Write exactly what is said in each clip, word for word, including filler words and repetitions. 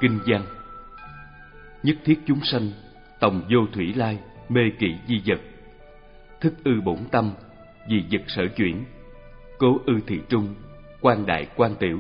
Kinh văn: nhất thiết chúng sanh tòng vô thủy lai, mê kỵ di vật. Thức ư bổn tâm, vì vật sở chuyển. Cố ư thị trung, quan đại quan tiểu.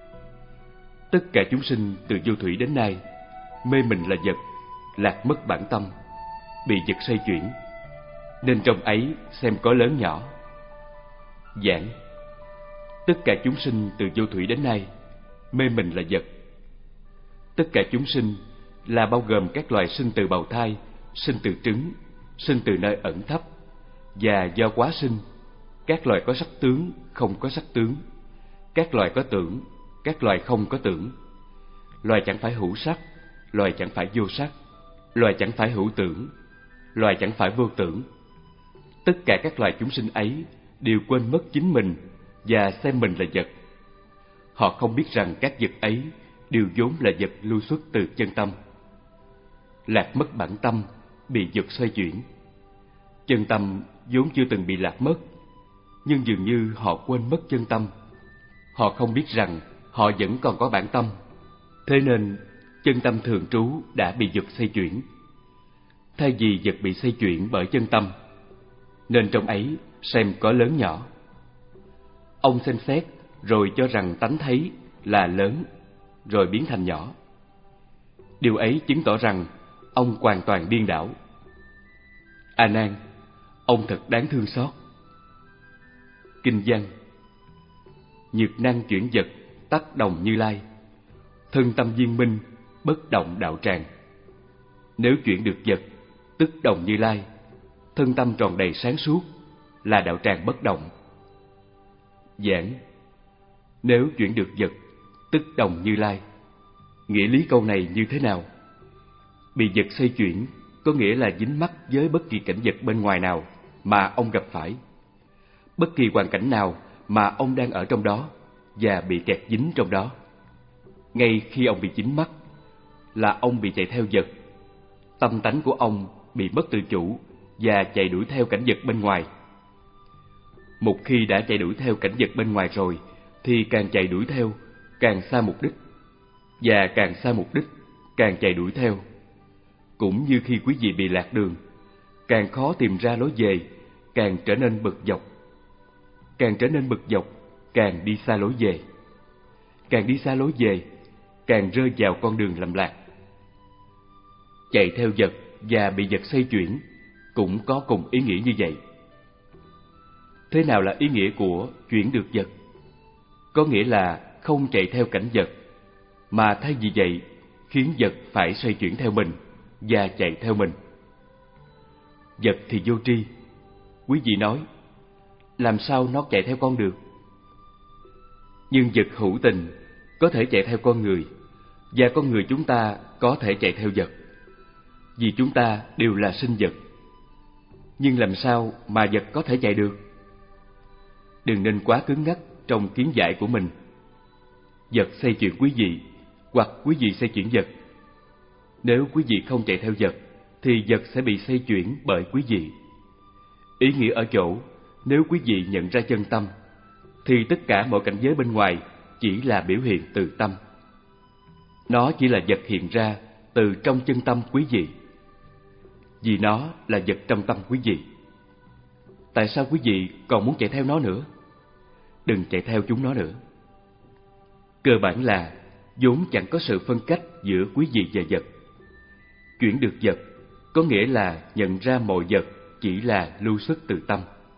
Tất cả chúng sinh từ vô thủy đến nay mê mình là vật, lạc mất bản tâm, bị vật xoay chuyển, nên trong ấy xem có lớn nhỏ. Giảng: tất cả chúng sinh từ vô thủy đến nay mê mình là vật. Tất cả chúng sinh là bao gồm các loài sinh từ bào thai, sinh từ trứng, sinh từ nơi ẩn thấp, và do quá sinh, các loài có sắc tướng, không có sắc tướng, các loài có tưởng, các loài không có tưởng, loài chẳng phải hữu sắc, loài chẳng phải vô sắc, loài chẳng phải hữu tưởng, loài chẳng phải vô tưởng. Tất cả các loài chúng sinh ấy đều quên mất chính mình và xem mình là vật. Họ không biết rằng các vật ấy đều vốn là vật lưu xuất từ chân tâm. Lạc mất bản tâm, bị vật xoay chuyển. Chân tâm vốn chưa từng bị lạc mất, nhưng dường như họ quên mất chân tâm. Họ không biết rằng họ vẫn còn có bản tâm, thế nên chân tâm thường trú đã bị vật xoay chuyển. Thay vì vật bị xoay chuyển bởi chân tâm, nên trong ấy xem có lớn nhỏ. Ông xem xét rồi cho rằng tánh thấy là lớn, rồi biến thành nhỏ. Điều ấy chứng tỏ rằng ông hoàn toàn điên đảo. A Nan, ông thật đáng thương xót. Kinh văn: nhược năng chuyển vật, tắc đồng Như Lai. Thân tâm viên minh, bất động đạo tràng. Nếu chuyển được vật, tức đồng Như Lai. Thân tâm tròn đầy sáng suốt, là đạo tràng bất động. Giảng: nếu chuyển được vật, tức đồng Như Lai. Nghĩa lý câu này như thế nào? Bị vật xoay chuyển có nghĩa là dính mắc với bất kỳ cảnh vật bên ngoài nào mà ông gặp phải, bất kỳ hoàn cảnh nào mà ông đang ở trong đó và bị kẹt dính trong đó. Ngay khi ông bị dính mắc là ông bị chạy theo vật. Tâm tánh của ông bị mất tự chủ và chạy đuổi theo cảnh vật bên ngoài. Một khi đã chạy đuổi theo cảnh vật bên ngoài rồi thì càng chạy đuổi theo càng xa mục đích, và càng xa mục đích càng chạy đuổi theo. Cũng như khi quý vị bị lạc đường, càng khó tìm ra lối về, càng trở nên bực dọc. Càng trở nên bực dọc, càng đi xa lối về. Càng đi xa lối về, càng rơi vào con đường lầm lạc. Chạy theo vật và bị vật xoay chuyển cũng có cùng ý nghĩa như vậy. Thế nào là ý nghĩa của chuyển được vật? Có nghĩa là không chạy theo cảnh vật, mà thay vì vậy khiến vật phải xoay chuyển theo mình và chạy theo mình. Vật thì vô tri. Quý vị nói, làm sao nó chạy theo con được? Nhưng vật hữu tình có thể chạy theo con người, và con người chúng ta có thể chạy theo vật, vì chúng ta đều là sinh vật. Nhưng làm sao mà vật có thể chạy được? Đừng nên quá cứng ngắc trong kiến giải của mình. Vật xoay chuyển quý vị, hoặc quý vị xoay chuyển vật. Nếu quý vị không chạy theo vật, thì vật sẽ bị xoay chuyển bởi quý vị. Ý nghĩa ở chỗ, nếu quý vị nhận ra chân tâm, thì tất cả mọi cảnh giới bên ngoài chỉ là biểu hiện từ tâm. Nó chỉ là vật hiện ra từ trong chân tâm quý vị, vì nó là vật trong tâm quý vị. Tại sao quý vị còn muốn chạy theo nó nữa? Đừng chạy theo chúng nó nữa. Cơ bản là vốn chẳng có sự phân cách giữa quý vị và vật. Chuyển được vật có nghĩa là nhận ra mọi vật chỉ là lưu xuất từ tâm.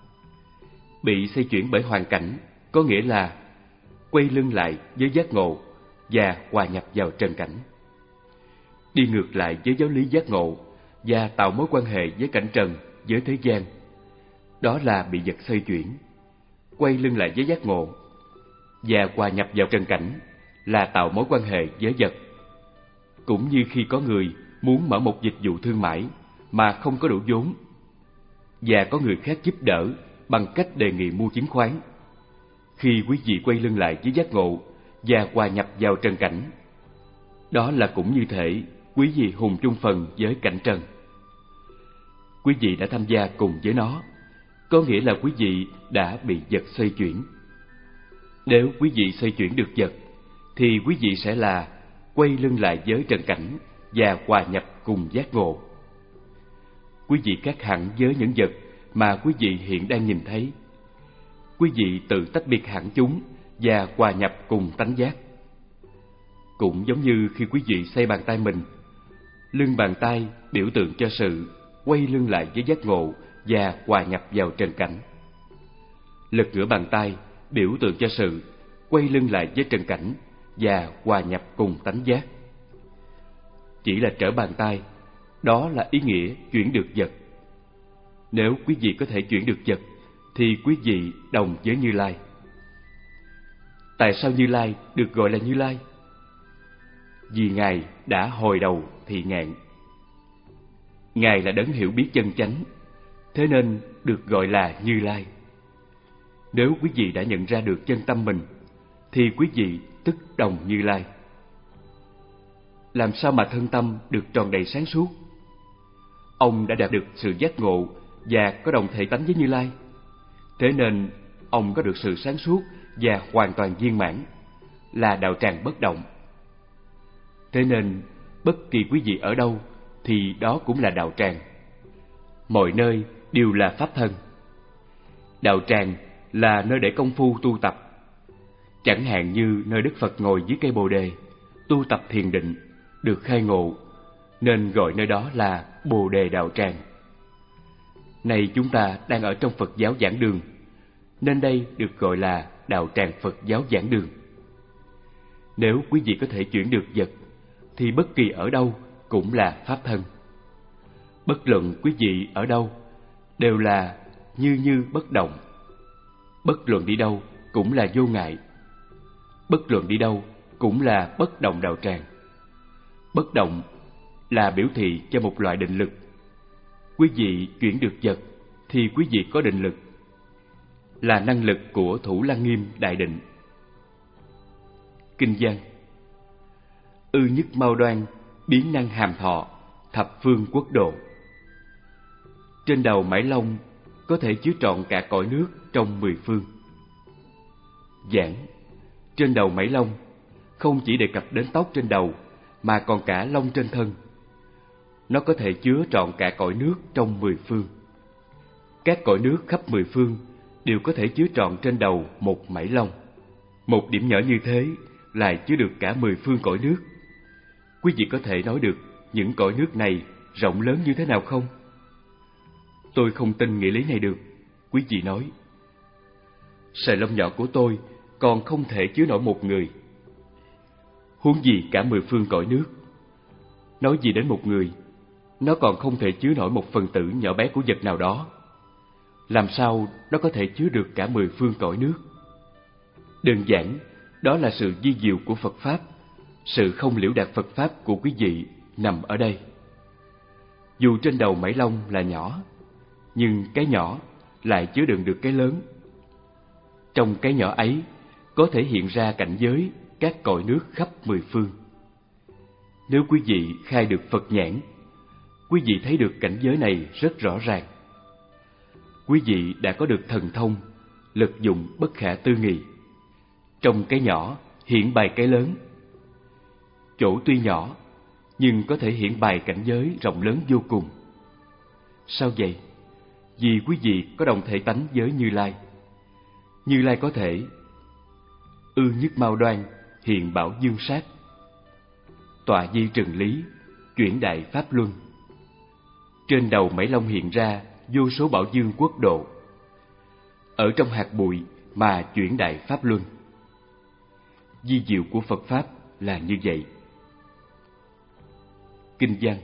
Bị xoay chuyển bởi hoàn cảnh có nghĩa là quay lưng lại với giác ngộ và hòa nhập vào trần cảnh. Đi ngược lại với giáo lý giác ngộ và tạo mối quan hệ với cảnh trần, với thế gian, đó là bị vật xoay chuyển. Quay lưng lại với giác ngộ và hòa nhập vào trần cảnh là tạo mối quan hệ với vật. Cũng như khi có người muốn mở một dịch vụ thương mại mà không có đủ vốn, và có người khác giúp đỡ bằng cách đề nghị mua chứng khoán. Khi quý vị quay lưng lại với giác ngộ và hòa nhập vào trần cảnh, đó là cũng như thể quý vị hùng chung phần với cảnh trần. Quý vị đã tham gia cùng với nó, có nghĩa là quý vị đã bị vật xoay chuyển. Nếu quý vị xoay chuyển được vật, thì quý vị sẽ là quay lưng lại với trần cảnh và hòa nhập cùng giác ngộ. Quý vị khác hẳn với những vật mà quý vị hiện đang nhìn thấy. Quý vị tự tách biệt hẳn chúng và hòa nhập cùng tánh giác. Cũng giống như khi quý vị xoay bàn tay mình, lưng bàn tay biểu tượng cho sự quay lưng lại với giác ngộ và hòa nhập vào trần cảnh. Lật ngửa bàn tay biểu tượng cho sự quay lưng lại với trần cảnh và hòa nhập cùng tánh giác. Chỉ là trở bàn tay, đó là ý nghĩa chuyển được vật. Nếu quý vị có thể chuyển được vật, thì quý vị đồng với Như Lai. Tại sao Như Lai được gọi là Như Lai? Vì Ngài đã hồi đầu thị ngạn. Ngài là đấng hiểu biết chân chánh, thế nên được gọi là Như Lai. Nếu quý vị đã nhận ra được chân tâm mình, thì quý vị tức đồng Như Lai. Làm sao mà thân tâm được tròn đầy sáng suốt? Ông đã đạt được sự giác ngộ và có đồng thể tánh với Như Lai, thế nên ông có được sự sáng suốt và hoàn toàn viên mãn, là đạo tràng bất động. Thế nên bất kỳ quý vị ở đâu thì đó cũng là đạo tràng. Mọi nơi đều là pháp thân. Đạo tràng là nơi để công phu tu tập. Chẳng hạn như nơi Đức Phật ngồi dưới cây Bồ Đề, tu tập thiền định, được khai ngộ, nên gọi nơi đó là Bồ Đề Đạo Tràng. Này chúng ta đang ở trong Phật giáo giảng đường, nên đây được gọi là Đạo Tràng Phật giáo giảng đường. Nếu quý vị có thể chuyển được vật, thì bất kỳ ở đâu cũng là pháp thân. Bất luận quý vị ở đâu, đều là như như bất động. Bất luận đi đâu cũng là vô ngại. Bất luận đi đâu cũng là bất động đạo tràng. Bất động là biểu thị cho một loại định lực. Quý vị chuyển được vật thì quý vị có định lực, là năng lực của Thủ Lăng Nghiêm Đại Định. Kinh văn: ư nhất mau đoan, biến năng hàm thọ, thập phương quốc độ. Trên đầu Mãi Long có thể chứa trọn cả cõi nước trong mười phương. Giảng: trên đầu Mãi Long không chỉ đề cập đến tóc trên đầu, mà còn cả lông trên thân. Nó có thể chứa trọn cả cõi nước trong mười phương. Các cõi nước khắp mười phương đều có thể chứa trọn trên đầu một Mãi Long. Một điểm nhỏ như thế lại chứa được cả mười phương cõi nước. Quý vị có thể nói được những cõi nước này rộng lớn như thế nào không? Tôi không tin nghĩa lý này được. Quý vị nói: sợi lông nhỏ của tôi còn không thể chứa nổi một người, huống gì cả mười phương cõi nước. Nói gì đến một người, nó còn không thể chứa nổi một phần tử nhỏ bé của vật nào đó. Làm sao nó có thể chứa được cả mười phương cõi nước? Đơn giản, đó là sự vi diệu của Phật Pháp. Sự không liễu đạt Phật Pháp của quý vị nằm ở đây. Dù trên đầu Mãi Long là nhỏ, nhưng cái nhỏ lại chứa đựng được cái lớn. Trong cái nhỏ ấy có thể hiện ra cảnh giới các cõi nước khắp mười phương. Nếu quý vị khai được Phật nhãn, quý vị thấy được cảnh giới này rất rõ ràng. Quý vị đã có được thần thông, lực dụng bất khả tư nghị. Trong cái nhỏ hiện bày cái lớn. Chỗ tuy nhỏ, nhưng có thể hiện bày cảnh giới rộng lớn vô cùng. Sao vậy? Vì quý vị có đồng thể tánh với Như Lai. Như Lai có thể ư nhất mau đoan, hiện bảo dương sát, tọa di trừng lý, chuyển đại pháp luân. Trên đầu Mãi Long hiện ra vô số bảo dương quốc độ, ở trong hạt bụi mà chuyển đại pháp luân. Vi diệu của Phật Pháp là như vậy. Kinh văn: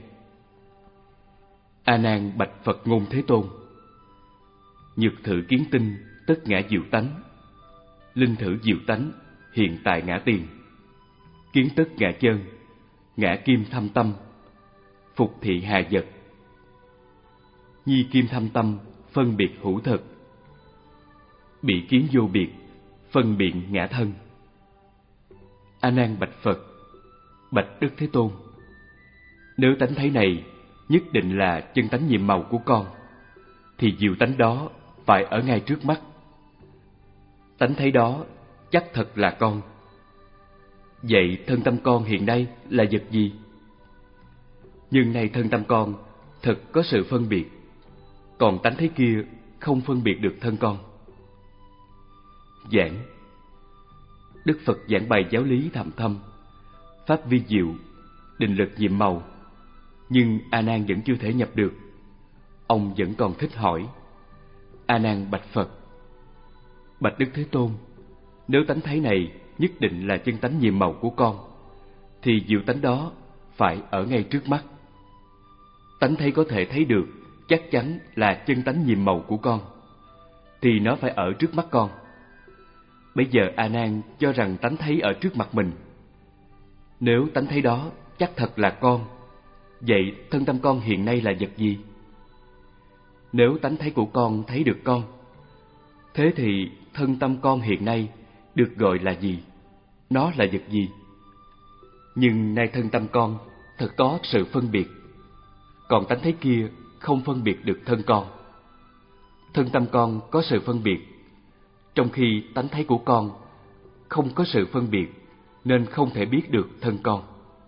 A Nan bạch Phật ngôn Thế Tôn: nhược thử kiến tinh, tất ngã diệu tánh. Linh thử diệu tánh, hiện tại ngã tiền. Kiến tất ngã chân, ngã kim thâm tâm. Phục thị hà vật. Nhi kim thâm tâm, phân biệt hữu thực. Bị kiến vô biệt, phân biện ngã thân. A Nan bạch Phật: bạch Đức Thế Tôn, nếu tánh thấy này nhất định là chân tánh nhiệm màu của con, thì diệu tánh đó phải ở ngay trước mắt. Tánh thấy đó chắc thật là con. Vậy thân tâm con hiện nay là vật gì? Nhưng nay thân tâm con thật có sự phân biệt, còn tánh thấy kia không phân biệt được thân con. Giảng. Đức Phật giảng bài giáo lý thâm thâm, pháp vi diệu, định lực nhiệm màu, nhưng A Nan vẫn chưa thể nhập được. Ông vẫn còn thích hỏi. A Nan bạch Phật: Bạch Đức Thế Tôn, nếu tánh thấy này nhất định là chân tánh nhiệm màu của con, thì diệu tánh đó phải ở ngay trước mắt. Tánh thấy có thể thấy được chắc chắn là chân tánh nhiệm màu của con, thì nó phải ở trước mắt con. Bây giờ A Nan cho rằng tánh thấy ở trước mặt mình. Nếu tánh thấy đó chắc thật là con, vậy thân tâm con hiện nay là vật gì? Nếu tánh thấy của con thấy được con, thế thì thân tâm con hiện nay được gọi là gì? Nó là vật gì? Nhưng nay thân tâm con thật có sự phân biệt, còn tánh thấy kia không phân biệt được thân con. Thân tâm con có sự phân biệt, trong khi tánh thấy của con không có sự phân biệt, nên không thể biết được thân con.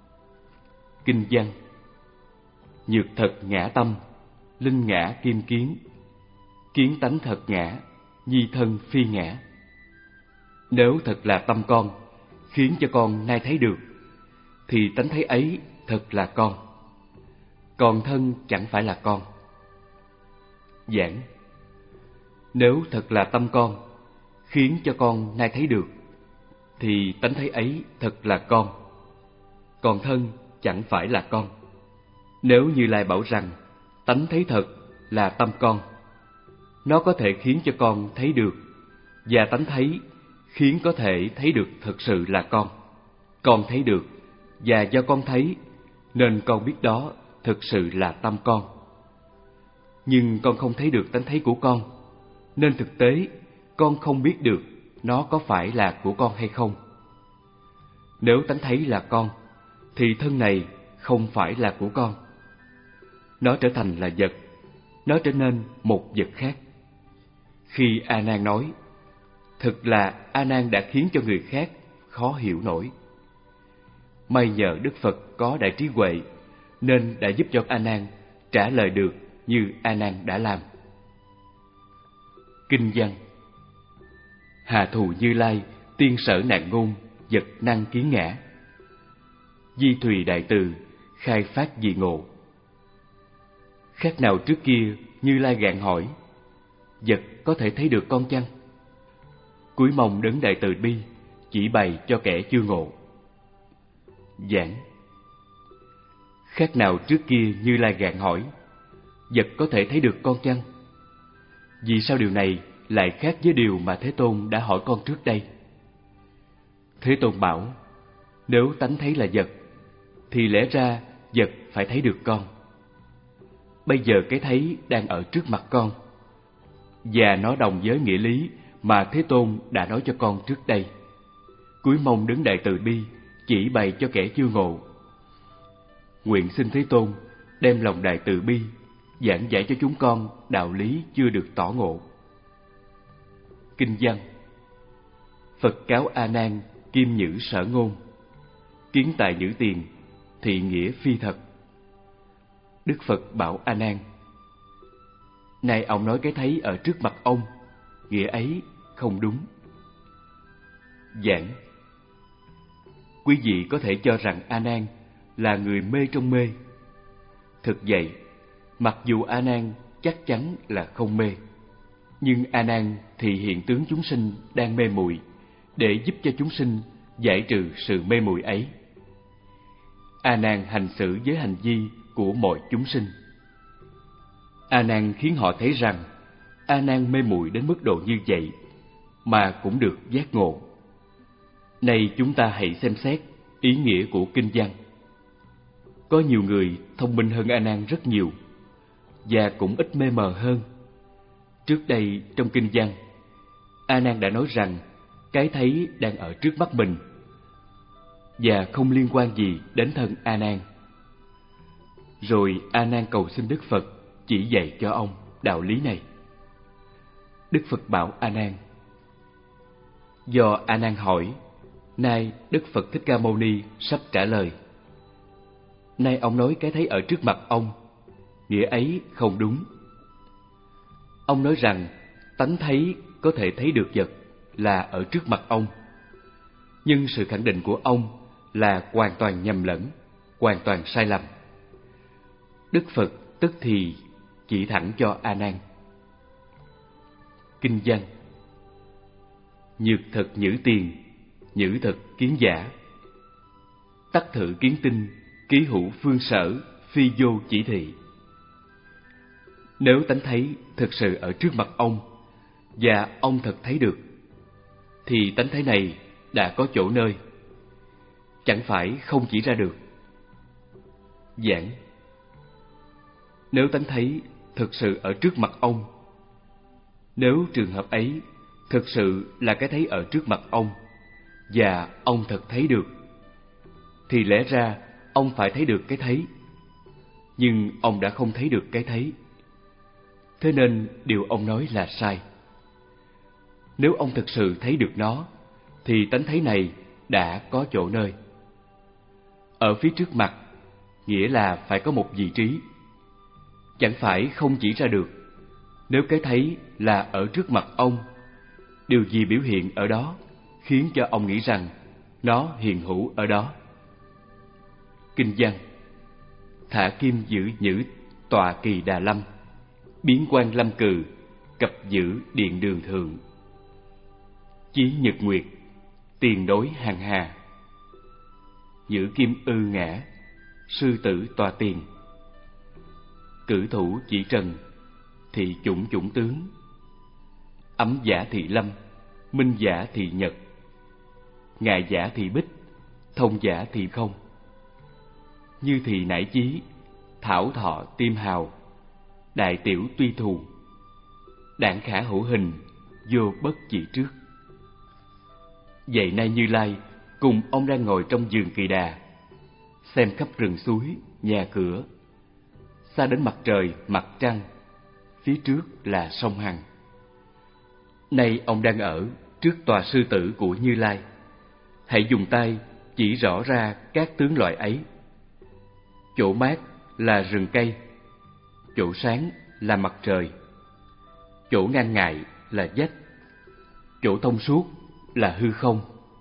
Kinh văn. Nhược thật ngã tâm, linh ngã kim kiến, kiến tánh thật ngã, nhi thân phi ngã. Nếu thật là tâm con khiến cho con nay thấy được, thì tánh thấy ấy thật là con, còn thân chẳng phải là con. Giảng. Nếu thật là tâm con khiến cho con nay thấy được, thì tánh thấy ấy thật là con, còn thân chẳng phải là con. Nếu Như Lai bảo rằng tánh thấy thật là tâm con, nó có thể khiến cho con thấy được, và tánh thấy khiến có thể thấy được thật sự là con. Con thấy được, và do con thấy nên con biết đó thực sự là tâm con. Nhưng con không thấy được tánh thấy của con, nên thực tế con không biết được nó có phải là của con hay không. Nếu tánh thấy là con, thì thân này không phải là của con. Nó trở thành là vật, nó trở nên một vật khác. Khi A Nan nói, thực là A Nan đã khiến cho người khác khó hiểu nổi. May nhờ Đức Phật có đại trí huệ, nên đã giúp cho A Nan trả lời được như A Nan đã làm. Kinh văn. Hà thù Như Lai, tiên sở nạn ngôn, vật năng kiến ngã. Di thùy đại từ, khai phát dị ngộ. Khác nào trước kia Như Lai gạn hỏi, vật có thể thấy được con chăng? Cúi mong đấng đại từ bi, chỉ bày cho kẻ chưa ngộ. Giảng. Khác nào trước kia Như Lai gạn hỏi, vật có thể thấy được con chăng? Vì sao điều này lại khác với điều mà Thế Tôn đã hỏi con trước đây? Thế Tôn bảo, nếu tánh thấy là vật, thì lẽ ra vật phải thấy được con. Bây giờ cái thấy đang ở trước mặt con, và nó đồng với nghĩa lý mà Thế Tôn đã nói cho con trước đây. Cúi mong đấng đại từ bi, chỉ bày cho kẻ chưa ngộ. Nguyện xin Thế Tôn đem lòng đại từ bi giảng giải cho chúng con đạo lý chưa được tỏ ngộ. Kinh văn. Phật cáo A Nan kim nhữ sở ngôn, kiến tài nhữ tiền, thị nghĩa phi thật. Đức Phật bảo A Nan, nay ông nói cái thấy ở trước mặt ông, nghĩa ấy không đúng. Giảng. Quý vị có thể cho rằng A Nan là người mê trong mê. Thực vậy, mặc dù A Nan chắc chắn là không mê, nhưng A Nan thì hiện tướng chúng sinh đang mê muội, để giúp cho chúng sinh giải trừ sự mê muội ấy. A Nan hành xử với hành vi của mọi chúng sinh. A Nan khiến họ thấy rằng A Nan mê muội đến mức độ như vậy mà cũng được giác ngộ. Nay chúng ta hãy xem xét ý nghĩa của kinh văn. Có nhiều người thông minh hơn A Nan rất nhiều, và cũng ít mê mờ hơn. Trước đây trong kinh văn, A Nan đã nói rằng cái thấy đang ở trước mắt mình, và không liên quan gì đến thân A Nan. Rồi A Nan cầu xin Đức Phật chỉ dạy cho ông đạo lý này. Đức Phật bảo A Nan, do A Nan hỏi Nay Đức Phật Thích Ca Mâu Ni sắp trả lời. Nay ông nói cái thấy ở trước mặt ông, nghĩa ấy không đúng. Ông nói rằng tánh thấy có thể thấy được vật là ở trước mặt ông, nhưng sự khẳng định của ông là hoàn toàn nhầm lẫn, hoàn toàn sai lầm. Đức Phật tức thì chỉ thẳng cho A Nan. Kinh văn: Nhược thực nhữ tiền, nhữ thực kiến giả. Tắc thử kiến tinh, ký hữu phương sở, phi vô chỉ thị. Nếu tánh thấy thực sự ở trước mặt ông và ông thật thấy được, thì tánh thấy này đã có chỗ nơi, chẳng phải không chỉ ra được. Giảng: Nếu tánh thấy thực sự ở trước mặt ông, nếu trường hợp ấy thực sự là cái thấy ở trước mặt ông và ông thật thấy được, thì lẽ ra ông phải thấy được cái thấy, nhưng ông đã không thấy được cái thấy. Thế nên điều ông nói là sai. Nếu ông thực sự thấy được nó, thì tánh thấy này đã có chỗ nơi. Ở phía trước mặt nghĩa là phải có một vị trí, chẳng phải không chỉ ra được. Nếu cái thấy là ở trước mặt ông, điều gì biểu hiện ở đó khiến cho ông nghĩ rằng nó hiện hữu ở đó? Kinh văn: Thả kim giữ nhữ tọa kỳ đà lâm, biến quan lâm cừ, cập giữ điện đường thượng. Chí nhật nguyệt, tiền đối hàng hà. Giữ kim ư ngã, sư tử tòa tiền. Cử thủ chỉ trần, thị chủng chủng tướng. Ấm giả thị lâm, minh giả thị nhật. Ngại giả thị bích, thông giả thị không. Như thị nải chí, thảo thọ tim hào. Đại tiểu tuy thù, đảng khả hữu hình, vô bất chỉ trước. Vậy nay Như Lai cùng ông đang ngồi trong vườn Kỳ Đà, xem khắp rừng suối, nhà cửa. Xa đến mặt trời, mặt trăng, phía trước là sông Hằng. Nay ông đang ở trước tòa sư tử của Như Lai. Hãy dùng tay chỉ rõ ra các tướng loại ấy. Chỗ mát là rừng cây, chỗ sáng là mặt trời, chỗ ngang ngại là vách, chỗ thông suốt là hư không.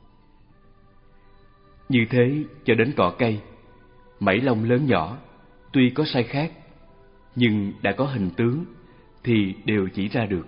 Như thế cho đến cỏ cây, mảy lông lớn nhỏ, tuy có sai khác, nhưng đã có hình tướng thì đều chỉ ra được.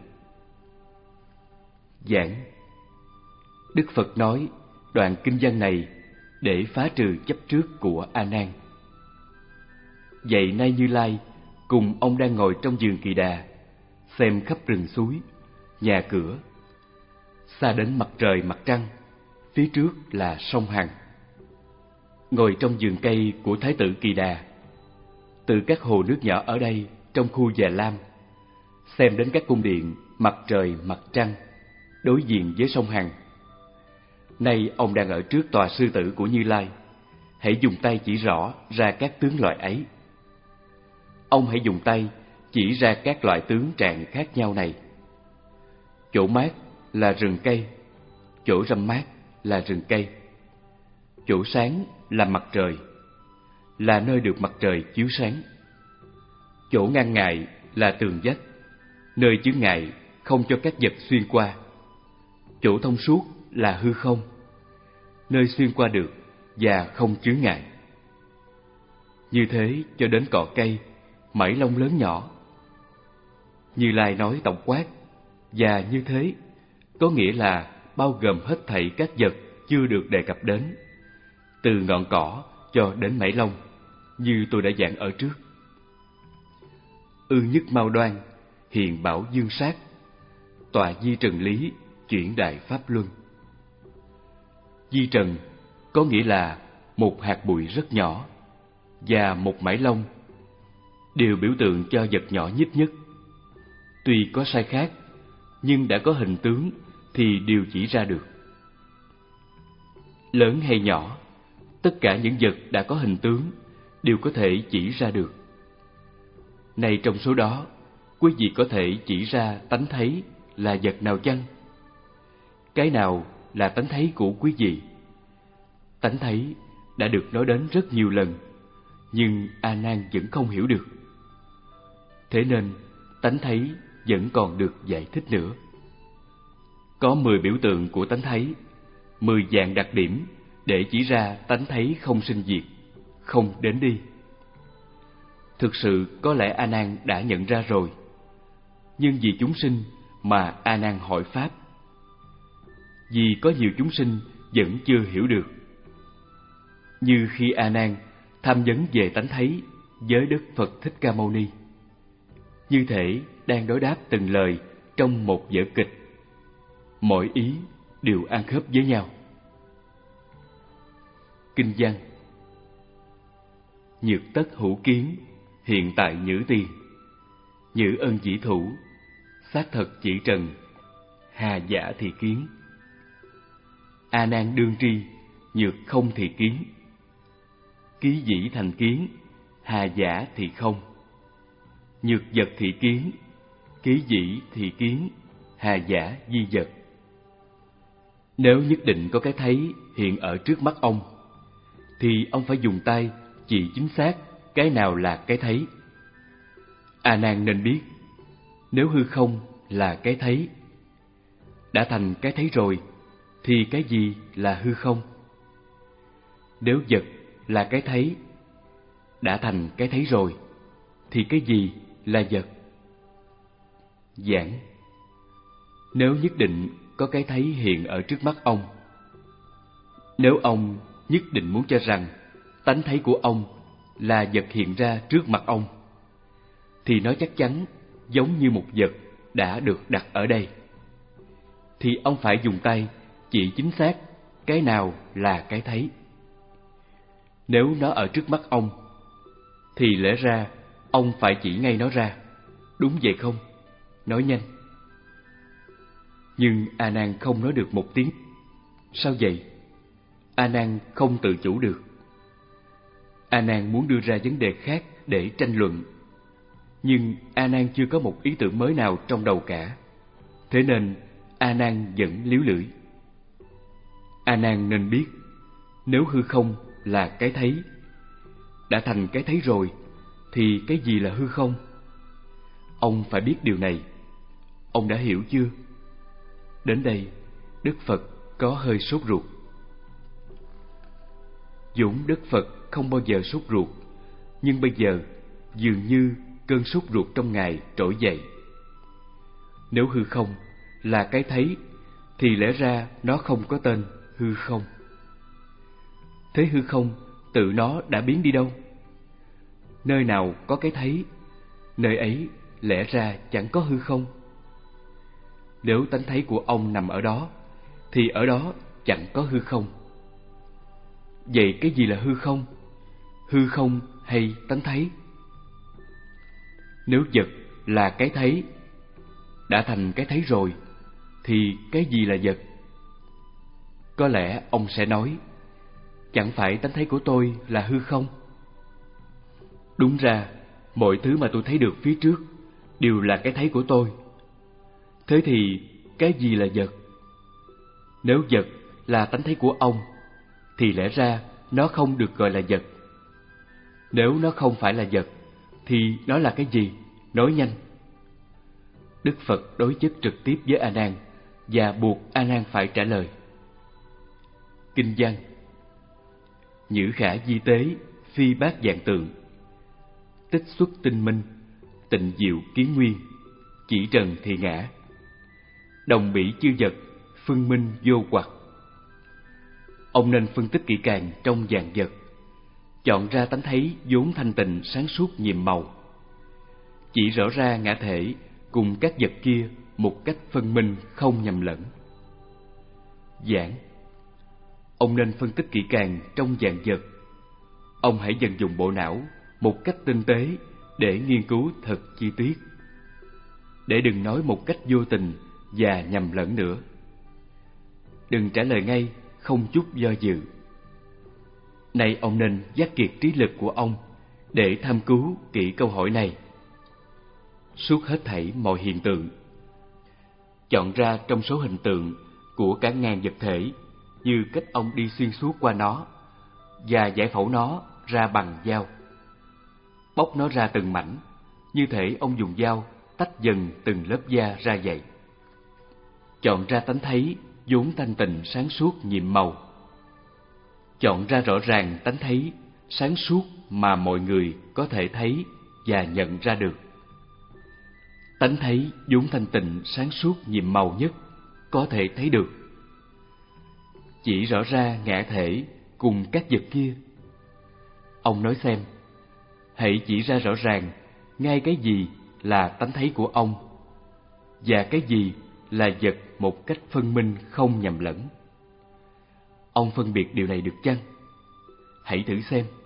Giảng: Đức Phật nói đoạn kinh văn này để phá trừ chấp trước của A Nan. Vậy nay Như Lai cùng ông đang ngồi trong vườn Kỳ Đà, xem khắp rừng suối, nhà cửa. Xa đến mặt trời mặt trăng, phía trước là sông Hằng. Ngồi trong vườn cây của Thái tử Kỳ Đà, từ các hồ nước nhỏ ở đây trong khu Già Lam, xem đến các cung điện mặt trời mặt trăng đối diện với sông Hằng. Nay ông đang ở trước tòa sư tử của Như Lai. Hãy dùng tay chỉ rõ ra các tướng loại ấy. Ông hãy dùng tay chỉ ra các loại tướng trạng khác nhau này. Chỗ mát là rừng cây, chỗ râm mát là rừng cây, chỗ sáng là mặt trời, là nơi được mặt trời chiếu sáng. Chỗ ngang ngại là tường vách, nơi chướng ngại không cho các vật xuyên qua. Chỗ thông suốt là hư không, nơi xuyên qua được và không chướng ngại. Như thế cho đến cỏ cây, mảy lông lớn nhỏ. Như Lai nói tổng quát, và như thế có nghĩa là bao gồm hết thảy các vật chưa được đề cập đến, từ ngọn cỏ cho đến mảy lông, như tôi đã giảng ở trước. Ư nhất mau đoan, hiện bảo dương sát, tọa di trần lý, chuyển đại pháp luân. Di trần có nghĩa là một hạt bụi rất nhỏ và một mảy lông, đều biểu tượng cho vật nhỏ nhít nhất. Tuy có sai khác, nhưng đã có hình tướng thì đều chỉ ra được. Lớn hay nhỏ, tất cả những vật đã có hình tướng đều có thể chỉ ra được. Này trong số đó, quý vị có thể chỉ ra tánh thấy là vật nào chăng? Cái nào là tánh thấy của quý vị? tánh thấy đã được nói đến rất nhiều lần, nhưng A Nan vẫn không hiểu được. Thế nên tánh thấy vẫn còn được giải thích nữa. Có mười biểu tượng của tánh thấy, mười dạng đặc điểm để chỉ ra tánh thấy không sinh diệt, không đến đi. Thực sự có lẽ A Nan đã nhận ra rồi, nhưng vì chúng sinh mà A Nan hỏi pháp. Vì có nhiều chúng sinh vẫn chưa hiểu được. Như khi A Nan tham vấn về tánh thấy với Đức Phật Thích Ca Mâu Ni, như thể đang đối đáp từng lời trong một vở kịch, mọi ý đều ăn khớp với nhau. Kinh văn: Nhược tất hữu kiến, hiện tại nhữ tiền. Nhữ ân chỉ thủ, xác thật chỉ trần. Hà giả thì kiến. A Nan đương tri, nhược không thì kiến. Ký dĩ thành kiến, hà giả thì không. Nhược vật thì kiến, ký dĩ thì kiến, hà giả di vật. Nếu nhất định có cái thấy hiện ở trước mắt ông, thì ông phải dùng tay chỉ chính xác cái nào là cái thấy. A Nan nên biết, nếu hư không là cái thấy, đã thành cái thấy rồi, thì cái gì là hư không? Nếu vật là cái thấy, đã thành cái thấy rồi, thì cái gì là vật? Giảng: Nếu nhất định có cái thấy hiện ở trước mắt ông, nếu ông nhất định muốn cho rằng tánh thấy của ông là vật hiện ra trước mặt ông, thì nó chắc chắn giống như một vật đã được đặt ở đây. Thì ông phải dùng tay chỉ chính xác cái nào là cái thấy. Nếu nó ở trước mắt ông, thì lẽ ra ông phải chỉ ngay nó ra, đúng vậy không? Nói nhanh. Nhưng A Nan không nói được một tiếng. Sao vậy? A Nan không tự chủ được. A Nan muốn đưa ra vấn đề khác để tranh luận, nhưng A Nan chưa có một ý tưởng mới nào trong đầu cả. Thế nên A Nan vẫn líu lưỡi. A Nan nên biết, nếu hư không là cái thấy, đã thành cái thấy rồi, thì cái gì là hư không? Ông phải biết điều này. Ông đã hiểu chưa? Đến đây, Đức Phật có hơi sốt ruột. Vốn Đức Phật không bao giờ sốt ruột, nhưng bây giờ dường như cơn sốt ruột trong Ngài trỗi dậy. Nếu hư không là cái thấy, thì lẽ ra nó không có tên hư không. Thế hư không tự nó đã biến đi đâu? Nơi nào có cái thấy, nơi ấy lẽ ra chẳng có hư không. Nếu tánh thấy của ông nằm ở đó, thì ở đó chẳng có hư không. Vậy cái gì là hư không? Hư không hay tánh thấy? Nếu vật là cái thấy, đã thành cái thấy rồi, thì cái gì là vật? Có lẽ ông sẽ nói, chẳng phải tánh thấy của tôi là hư không? Đúng ra, mọi thứ mà tôi thấy được phía trước đều là cái thấy của tôi. Thế thì cái gì là vật? Nếu vật là tánh thấy của ông, thì lẽ ra nó không được gọi là vật. Nếu nó không phải là vật, thì nó là cái gì? Nói nhanh. Đức Phật đối chất trực tiếp với A Nan và buộc A Nan phải trả lời. Kinh văn: Nhữ khả di tế, phi bát dạng tượng. Tích xuất tinh minh, tịnh diệu kiến nguyên. Chỉ trần thì ngã. Đồng bỉ chư vật, phân minh vô hoặc. Ông nên phân tích kỹ càng trong vạn vật, chọn ra tánh thấy vốn thanh tịnh sáng suốt nhiệm màu, chỉ rõ ra ngã thể cùng các vật kia một cách phân minh không nhầm lẫn. Giảng: Ông nên phân tích kỹ càng trong vạn vật. Ông hãy vận dụng bộ não một cách tinh tế để nghiên cứu thật chi tiết, để đừng nói một cách vô tình và nhầm lẫn nữa. Đừng trả lời ngay không chút do dự. Nay ông nên giác kiệt trí lực của ông để tham cứu kỹ câu hỏi này. Suốt hết thảy mọi hiện tượng, chọn ra trong số hình tượng của cả ngàn vật thể, như cách ông đi xuyên suốt qua nó, và giải phẫu nó ra bằng dao. Bóc nó ra từng mảnh, như thể ông dùng dao tách dần từng lớp da ra vậy. Chọn ra tánh thấy vốn thanh tịnh sáng suốt nhiệm màu. Chọn ra rõ ràng tánh thấy sáng suốt mà mọi người có thể thấy và nhận ra được. Tánh thấy vốn thanh tịnh sáng suốt nhiệm màu nhất có thể thấy được. Chỉ rõ ra ngã thể cùng các vật kia. Ông nói xem, hãy chỉ ra rõ ràng ngay cái gì là tánh thấy của ông và cái gì là vật một cách phân minh không nhầm lẫn. Ông phân biệt điều này được chăng? Hãy thử xem.